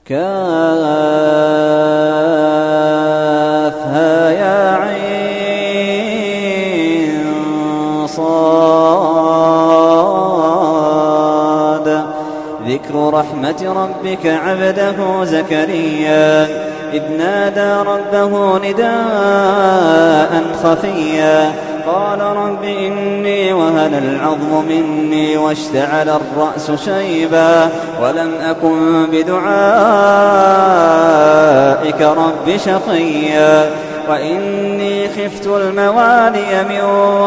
كافها يا عين صاد. ذكر رحمة ربك عبده زكريا إذ نادى ربه نداء خفيا قال رب إني وهن العظم مني واشتعل الرأس شيبا ولم أكن بدعائك رب شقيا وإني خفت الموالي من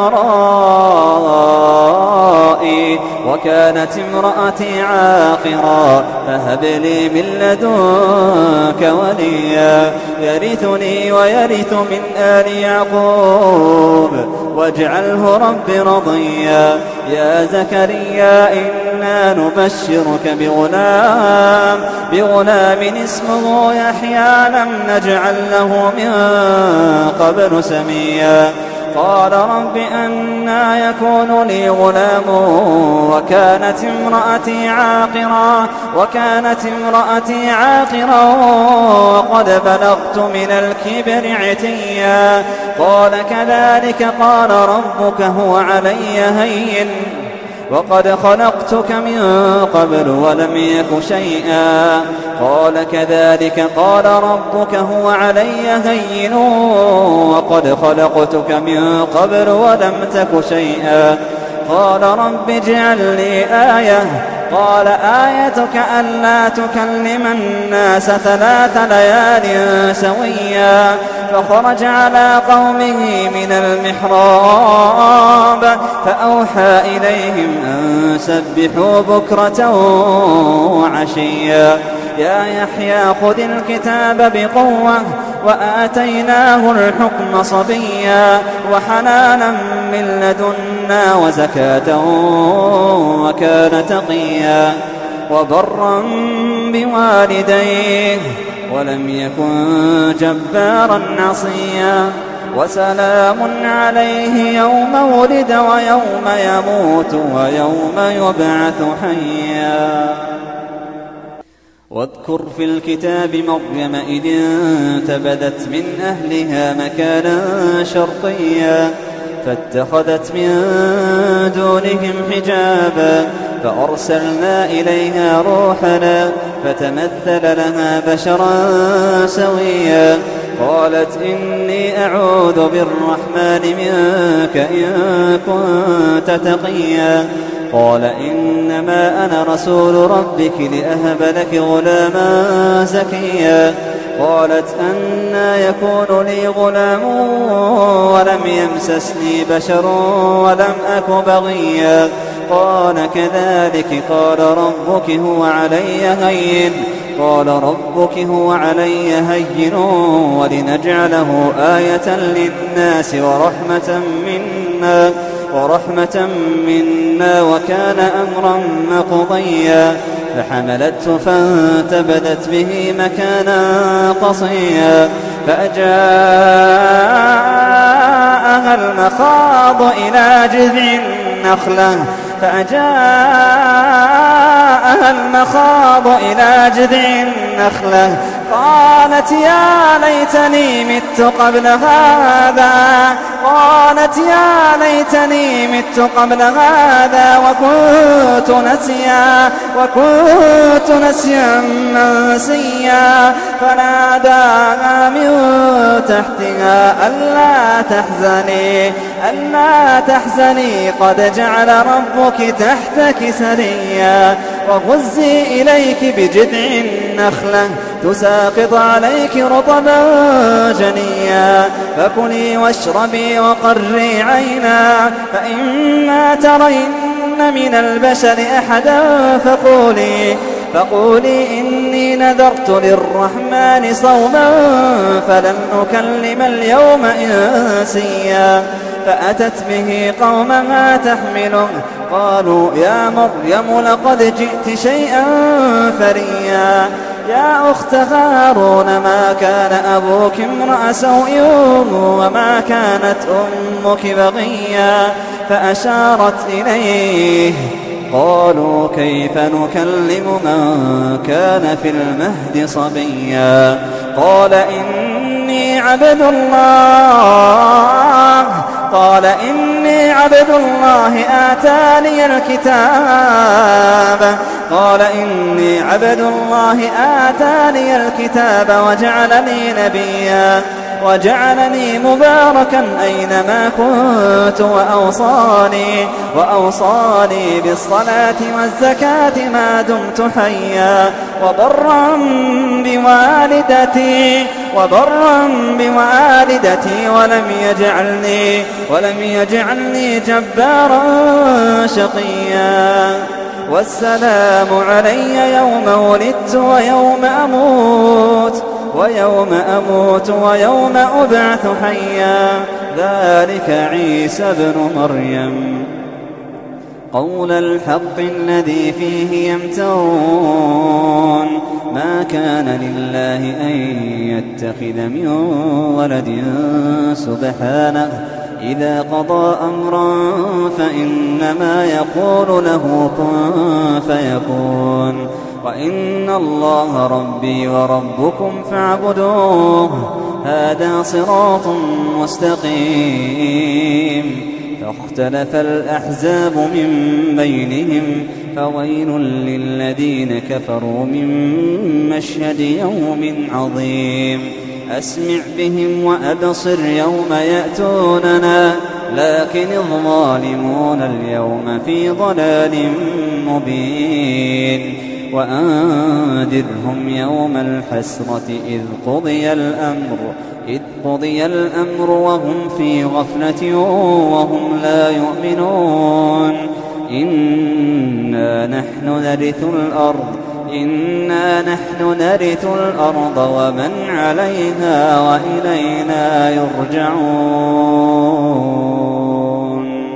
ورائي وكانت امرأتي عاقرا فهب لي من لدنك وليا يرثني ويرث من آل يعقوب واجعله رب رضيا. يا زكريا إنا نبشرك بغلام اسمه يحيى لم نجعل له من قبل سميا. قال رب أنى يكون لي غلام وكانت امرأتي عاقرا وقد بلغت من الكبر عتيا. قال كذلك قال ربك هو علي هين وقد خلقتك من قبل ولم يك شيئا. قال كذلك قال ربك هو علي هين وقد خلقتك من قبل ولم تك شيئا. قال رب اجعل لي آية. قال آيتك ألا تكلم الناس 3 ليال سويا. فخرج على قومه من المحراب فأوحى إليهم أن سبحوا بكرة وعشيا. يا يحيى خذ الكتاب بقوة وآتيناه الحكم صبيا وحنانا من لدنا وزكاة وكان تقيا وبرا بوالديه ولم يكن جبارا عصيا. وسلام عليه يوم ولد ويوم يموت ويوم يبعث حيا. واذكر في الكتاب مريم إذ انتبذت من أهلها مكانا شرقيا فاتخذت من دونهم حجابا فأرسلنا إليها روحنا فتمثل لها بشرا سويا. قالت إني أعوذ بالرحمن منك إن كنت تقيا. قال إنما أنا رسول ربك لأهب لك غلاما زكيا. قالت أنى يكون لي غلام ولم يمسسني بشر ولم أك بغيا. قال كذلك قال ربك هو علي هين ولنجعله آية للناس ورحمة منا وكان أمرا مقضيا. فحملته فانتبذت به مكانا قصيا فأجاءها المخاض إلى جذع النخلة قالت يا ليتني مت قبل هذا وكنت نسيا منسيا. فناداها من تحتها ألا تحزني قد جعل ربك تحتك سريا. وغزي إليك بجذع النخلة تساقط عليك رطبا جنيا. فكلي واشربي وقري عينا فإما ترين من البشر أحدا فقولي إني نذرت للرحمن صوما فلن أكلم اليوم إنسيا. فأتت به قومها تحمله قالوا يا مريم لقد جئت شيئا فريا. يا أخت هارون ما كان أبوك امرأ سوء وما كانت أمك بغيا. فأشارت إليه قالوا كيف نكلم من كان في المهد صبيا قال إني عبد الله آتاني الكتاب وجعلني مباركا أينما كنت وأوصاني بالصلاة والزكاة ما دمت حيا وبرا بوالدتي ولم يجعلني جبارا شقيا والسلام علي يوم ولدت ويوم أموت ويوم أبعث حيا ذلك عيسى ابن مريم قول الحق الذي فيه يمترون ما كان لله أن يتخذ من ولد سبحانه إذا قضى أمرا فإنما يقول له كن فيكون وإن الله ربي وربكم فاعبدوه هذا صراط مستقيم فاختلف الأحزاب من بينهم فويل للذين كفروا من مشهد يوم عظيم أسمع بهم وأبصر يوم يأتوننا لكن الظالمون اليوم في ضلال مبين وأنذرهم يوم الحسرة إذ قضي الأمر وهم في غفلة وهم لا يؤمنون إنا نحن نرث الأرض ومن عليها وإلينا يرجعون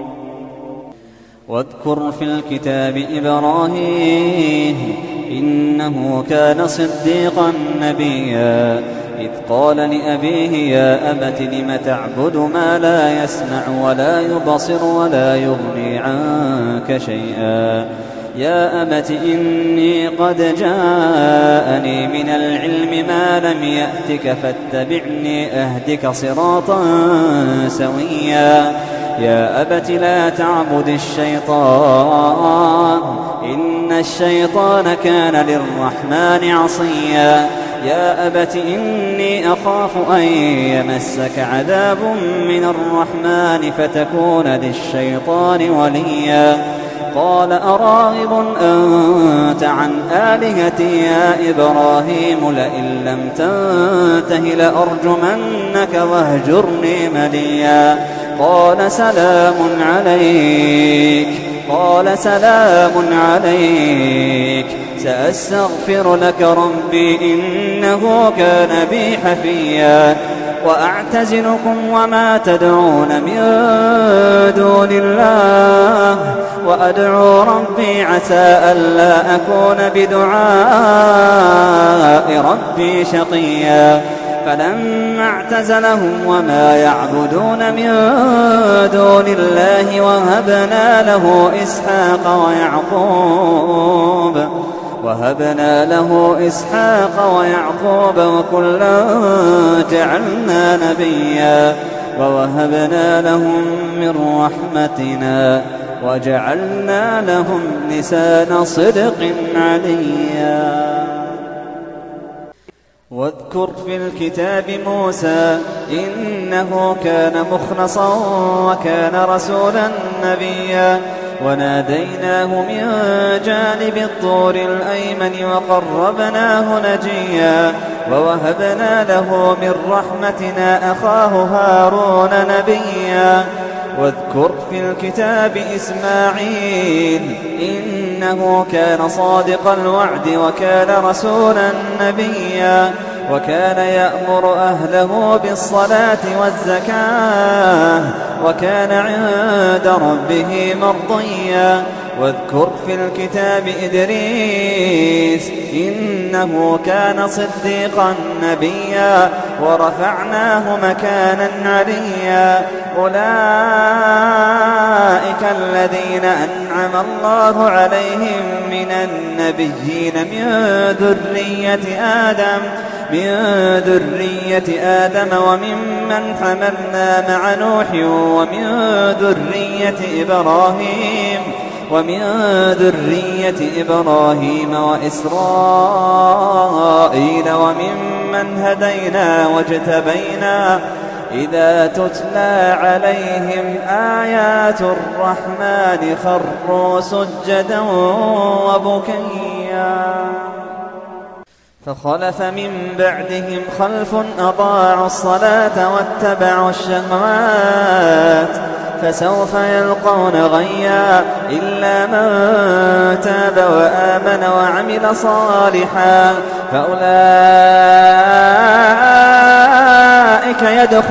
واذكر في الكتاب إبراهيم إنه كان صديقا نبيا إذ قال لأبيه يا أبت لم تعبد ما لا يسمع ولا يبصر ولا يغني عنك شيئا يا أبت إني قد جاءني من العلم ما لم يأتك فاتبعني أهدك صراطا سويا يا أبت لا تعبد الشيطان إن الشيطان كان للرحمن عصيا يا أبت إني أخاف أن يمسك عذاب من الرحمن فتكون للشيطان وليا قال أراغب أنت عن آلهتي يا إبراهيم لئن لم تنته لأرجمنك واهجرني مليا قال سلام عليك سأستغفر لك ربي إنه كان بي حفيا وأعتزلكم وما تدعون من دون الله وأدعو ربي عسى ألا أكون بدعاء ربي شقيا فلما اعتزلهم وما يعبدون من دون الله وهبنا له إسحاق ويعقوب وكلا جعلنا نبيا ووهبنا لهم من رحمتنا وجعلنا لهم لسان صدق عليا واذكر في الكتاب موسى إنه كان مخلصا وكان رسولا نبيا وناديناه من جانب الطور الأيمن وقربناه نجيا ووهبنا له من رحمتنا أخاه هارون نبيا واذكر في الكتاب إسماعيل إنه كان صادق الوعد وكان رسولا نبيا وكان يأمر أهله بالصلاة والزكاة وكان عند ربه مرضيا واذكر في الكتاب إدريس إنه كان صديقا نبيا ورفعناه مكانا عليا أولئك الذين أنعم الله عليهم من النبيين من ذرية آدم وممن حملنا مع نوح ومن ذرية إبراهيم وإسرائيل وممن هدينا واجتبينا إذا تتلى عليهم آيات الرحمن خروا سجدا وبكيا فخلف من بعدهم خلف أضاعوا الصلاة واتبعوا الشهوات فسوف يلقون غيا إلا من تاب وآمن وعمل صالحا فأولئك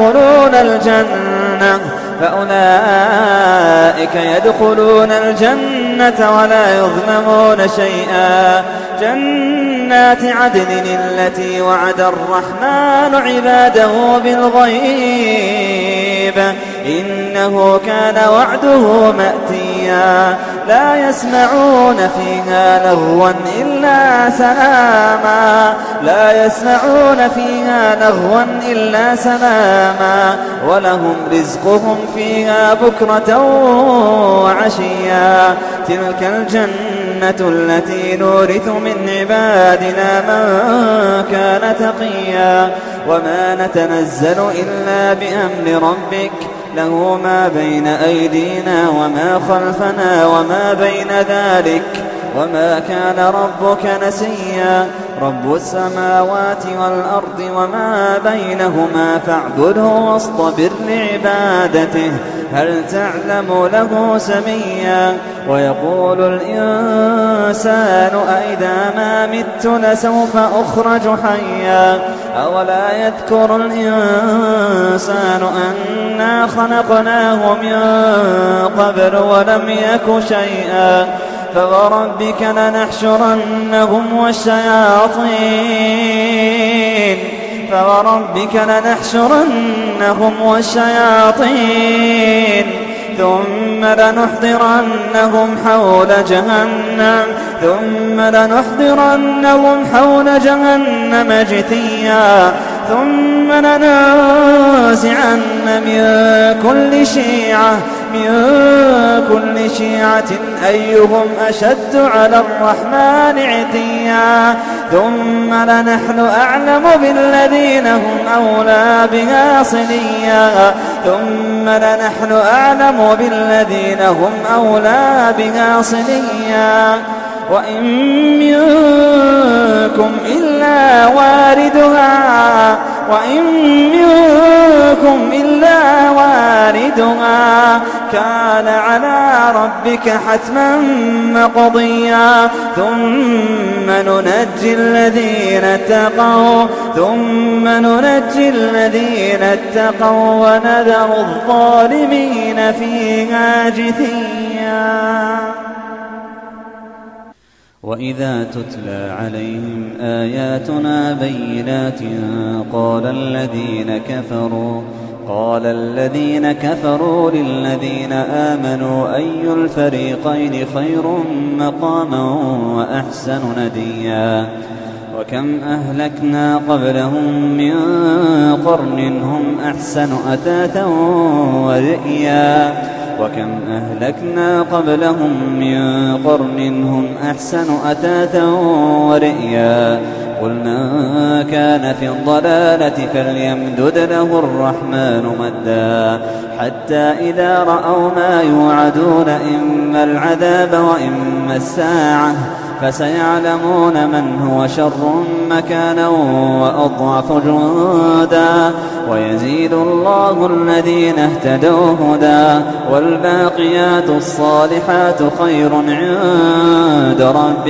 يدخلون الجنة ولا يظلمون شيئا جنات عدن التي وعد الرحمن عباده بالغيب إنه كان وعده مأتيا لا يسمعون فيها لغوا إلا سلاما ولهم رزقهم فيها بكرة وعشيا تلك الجنة التي نورث من عبادنا من كان تقيا وما نتنزل إلا بأمر ربك له ما بين أيدينا وما خلفنا وما بين ذلك وما كان ربك نسيا رب السماوات والأرض وما بينهما فاعبده واصطبر لعبادته هل تعلم له سميا ويقول الإنسان أإذا ما مت لسوف أخرج حيا أولا يذكر الإنسان أنا خلقناه من قبل ولم يك شيئا فوربك لنحشرنهم والشياطين ثم لنحضرنهم حول جهنم جثيا ثم لننزعن من كل شيعة أيهم أشد على الرحمن عتيا ثم لنحن أعلم بالذين هم أولى بها صليا وإن منكم إلا واردها كان على ربك حتما مقضيا ثم ننجي الذين اتقوا ونذر الظالمين فيها جثيا وإذا تتلى عليهم آياتنا بينات قال الذين كفروا للذين آمنوا أي الفريقين خير مقاما وأحسن نديا وكم أهلكنا قبلهم من قرن هم أحسن أثاثا ورئيا قل من كان في الضلالة فليمدد له الرحمن مدا حتى إذا رأوا ما يوعدون إما العذاب وإما الساعة فسيعلمون من هو شر مكانا وأضعف جندا ويزيد الله الذين اهتدوا هدى والباقيات الصالحات خير عند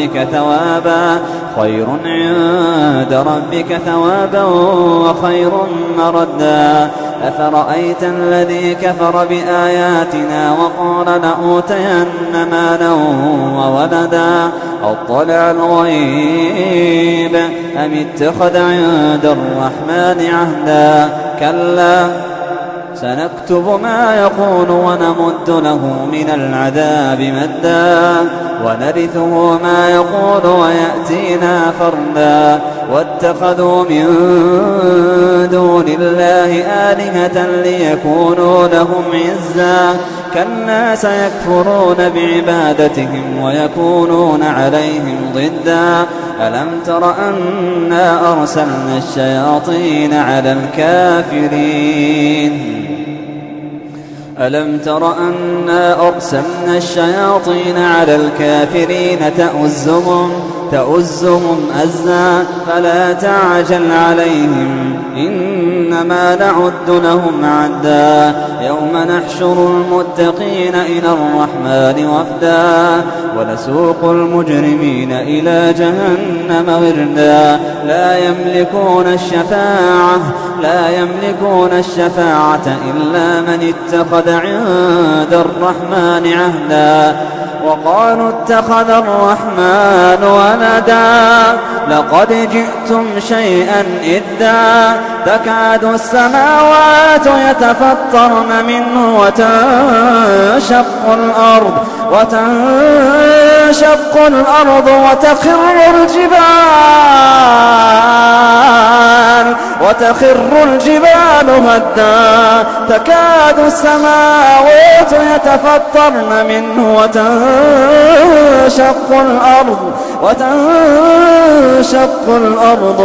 ربك ثوابا وخير مردا أفرأيت الذي كفر بآياتنا وقال لأوتين مالا وولدا أطلع الغيب أم اتخذ عند الرحمن عهدا كلا سنكتب ما يقول ونمد له من العذاب مدا ونرثه ما يقول ويأتينا فردا واتخذوا من دون الله آلهة ليكونوا لهم عزا كلا سيكفرون بعبادتهم ويكونون عليهم ضدا ألم تر أنا أرسلنا الشياطين على الكافرين ألم تر أنا أرسلنا الشياطين على الكافرين تؤزهم أزا فلا تعجل عليهم إنما نعد لهم عدا يوم نحشر المتقين إلى الرحمن وفدا ونسوق المجرمين إلى جهنم وردا لا يملكون الشفاعة إلا من اتخذ عند الرحمن عهدا وقالوا اتخذ الرحمن ولدا لقد جئتم شيئا إدا تكاد السماوات يتفطرن منه وتنشق الأرض وتخر الجبال هدا تكاد السماوات يتفطرن منه وتنشق الأرض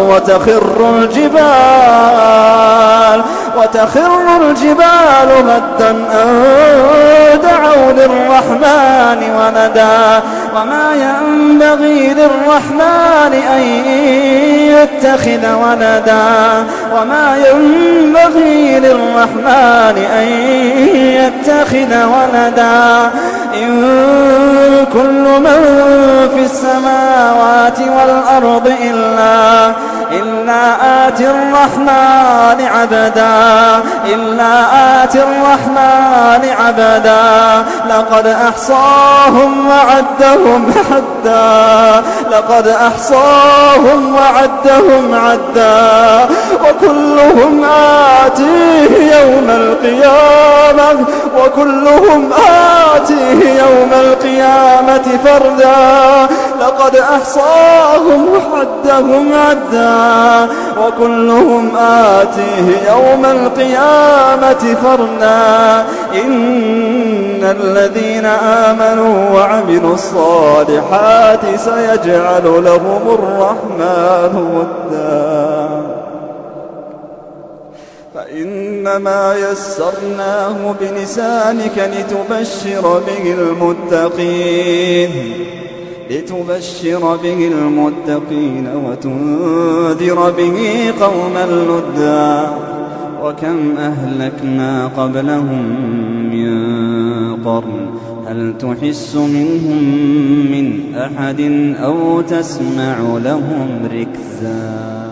وتخر الجبال هدا أن دعوا للرحمن ولدا وما ينبغي للرحمن أن يتخذ ولدا إن كل من في السماوات والأرض إلا آتي الرحمن عبدا لقد أحصاهم وعدهم عدا وكلهم آتيه يوم القيامة فردا لقد أحصاهم وعدهم عدا وكلهم آتيه يوم القيامة فردا إن الذين آمنوا وعملوا الصالحات سيجعل لهم الرحمن ودا فإنما يسرناه بلسانك لتبشر به المتقين وتنذر به قوما لدا وكم أهلكنا قبلهم من قرن هل تحس منهم من أحد أو تسمع لهم ركزا